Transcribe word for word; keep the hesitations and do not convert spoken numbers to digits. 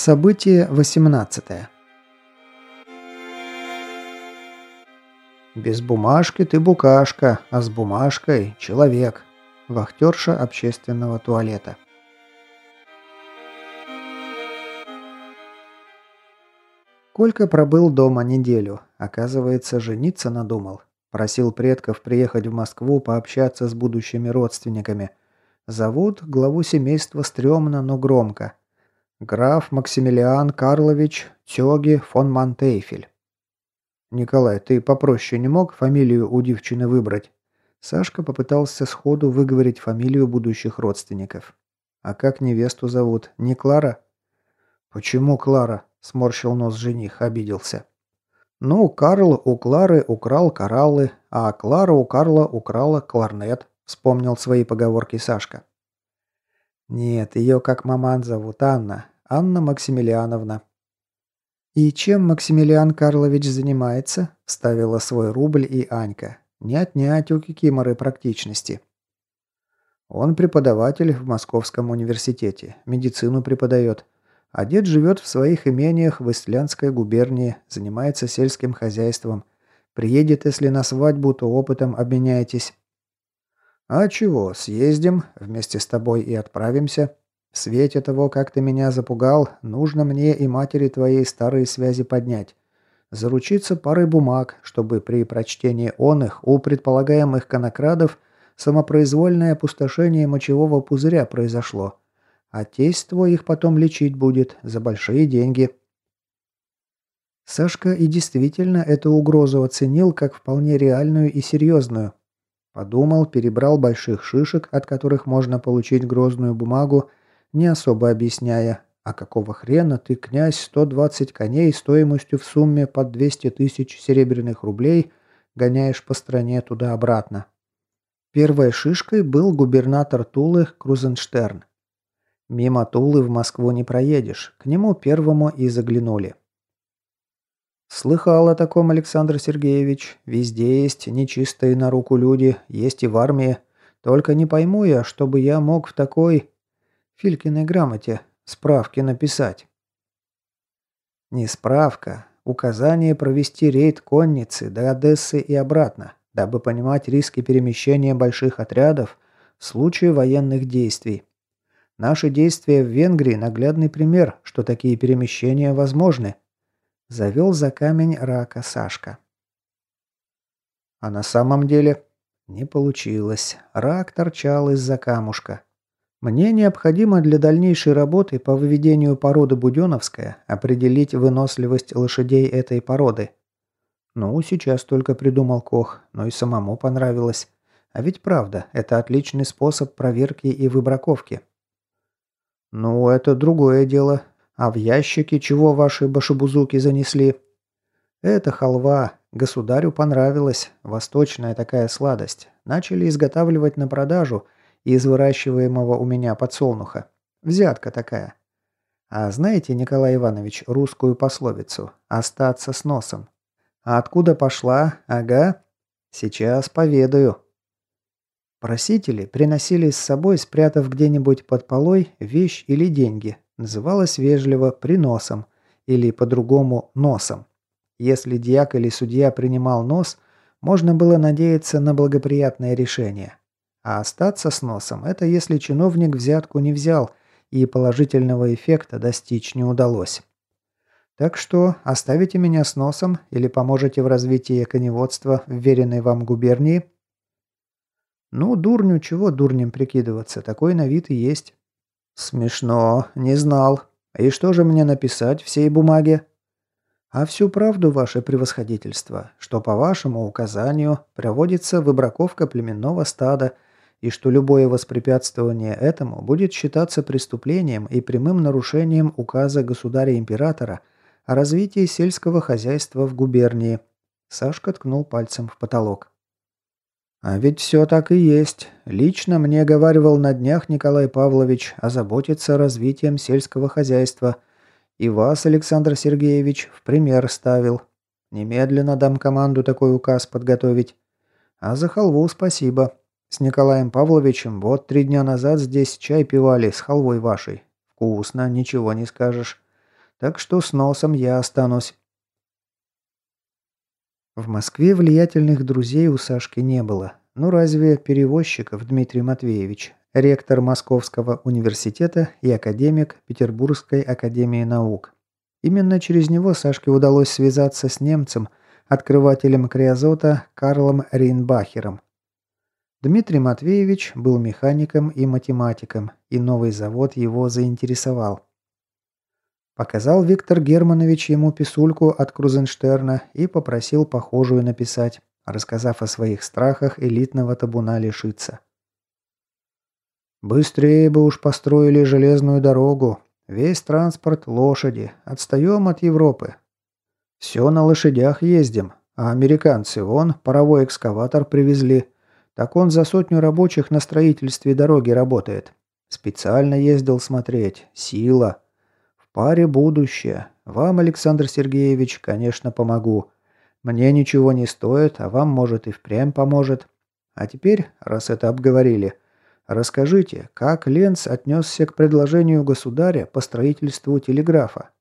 Событие восемнадцатое. «Без бумажки ты букашка, а с бумажкой – человек». Вахтерша общественного туалета. Колька пробыл дома неделю. Оказывается, жениться надумал. Просил предков приехать в Москву пообщаться с будущими родственниками. Зовут главу семейства стрёмно, но громко. Граф Максимилиан Карлович Тёги фон Мантейфель. «Николай, ты попроще не мог фамилию у девчины выбрать?» Сашка попытался сходу выговорить фамилию будущих родственников. «А как невесту зовут? Не Клара?» «Почему Клара?» – сморщил нос жених, обиделся. «Ну, Карл у Клары украл кораллы, а Клара у Карла украла кларнет», – вспомнил свои поговорки Сашка. «Нет, ее как маман зовут, Анна. Анна Максимилиановна». «И чем Максимилиан Карлович занимается?» – вставила свой рубль и Анька. «Не отнять у кикиморы практичности». «Он преподаватель в Московском университете. Медицину преподает. А дед живет в своих имениях в Истлянской губернии, занимается сельским хозяйством. Приедет, если на свадьбу, то опытом обменяетесь». «А чего, съездим, вместе с тобой и отправимся. В свете того, как ты меня запугал, нужно мне и матери твоей старые связи поднять. Заручиться парой бумаг, чтобы при прочтении он их у предполагаемых конокрадов самопроизвольное опустошение мочевого пузыря произошло. А тесть твой их потом лечить будет за большие деньги». Сашка и действительно эту угрозу оценил как вполне реальную и серьезную. Подумал, перебрал больших шишек, от которых можно получить грозную бумагу, не особо объясняя, а какого хрена ты, князь, сто двадцать коней стоимостью в сумме под двести тысяч серебряных рублей гоняешь по стране туда-обратно. Первой шишкой был губернатор Тулы Крузенштерн. Мимо Тулы в Москву не проедешь, к нему первому и заглянули. «Слыхал о таком, Александр Сергеевич. Везде есть нечистые на руку люди, есть и в армии. Только не пойму я, чтобы я мог в такой Филькиной грамоте справки написать». «Не справка. Указание провести рейд конницы до Одессы и обратно, дабы понимать риски перемещения больших отрядов в случае военных действий. Наши действия в Венгрии – наглядный пример, что такие перемещения возможны». Завел за камень рака Сашка. А на самом деле не получилось. Рак торчал из-за камушка. Мне необходимо для дальнейшей работы по выведению породы буденовская определить выносливость лошадей этой породы. Ну, сейчас только придумал Кох, но и самому понравилось. А ведь правда, это отличный способ проверки и выбраковки. Ну, это другое дело. А в ящике чего ваши башебузуки занесли? Это халва. Государю понравилась. Восточная такая сладость. Начали изготавливать на продажу из выращиваемого у меня подсолнуха. Взятка такая. А знаете, Николай Иванович, русскую пословицу «остаться с носом»? А откуда пошла? Ага. Сейчас поведаю. Просители приносили с собой, спрятав где-нибудь под полой, вещь или деньги. Называлось вежливо «приносом» или по-другому «носом». Если дьяк или судья принимал нос, можно было надеяться на благоприятное решение. А остаться с носом – это если чиновник взятку не взял и положительного эффекта достичь не удалось. Так что оставите меня с носом или поможете в развитии коневодства в веренной вам губернии? Ну, дурню, чего дурнем прикидываться, такой на вид и есть. «Смешно. Не знал. И что же мне написать в сей бумаге?» «А всю правду, ваше превосходительство, что по вашему указанию проводится выбраковка племенного стада и что любое воспрепятствование этому будет считаться преступлением и прямым нарушением указа государя-императора о развитии сельского хозяйства в губернии». Сашка ткнул пальцем в потолок. «А ведь все так и есть. Лично мне говаривал на днях Николай Павлович озаботиться развитием сельского хозяйства. И вас, Александр Сергеевич, в пример ставил. Немедленно дам команду такой указ подготовить. А за халву спасибо. С Николаем Павловичем вот три дня назад здесь чай пивали с халвой вашей. Вкусно, ничего не скажешь. Так что с носом я останусь. В Москве влиятельных друзей у Сашки не было. Ну разве перевозчиков Дмитрий Матвеевич, ректор Московского университета и академик Петербургской академии наук. Именно через него Сашке удалось связаться с немцем, открывателем криозота Карлом Рейнбахером. Дмитрий Матвеевич был механиком и математиком, и новый завод его заинтересовал. Показал Виктор Германович ему писульку от Крузенштерна и попросил похожую написать, рассказав о своих страхах элитного табуна лишиться. «Быстрее бы уж построили железную дорогу. Весь транспорт – лошади. Отстаем от Европы. Все на лошадях ездим, а американцы вон паровой экскаватор привезли. Так он за сотню рабочих на строительстве дороги работает. Специально ездил смотреть. Сила. В паре будущее. Вам, Александр Сергеевич, конечно, помогу. Мне ничего не стоит, а вам, может, и впрямь поможет. А теперь, раз это обговорили, расскажите, как Ленц отнесся к предложению государя по строительству телеграфа?»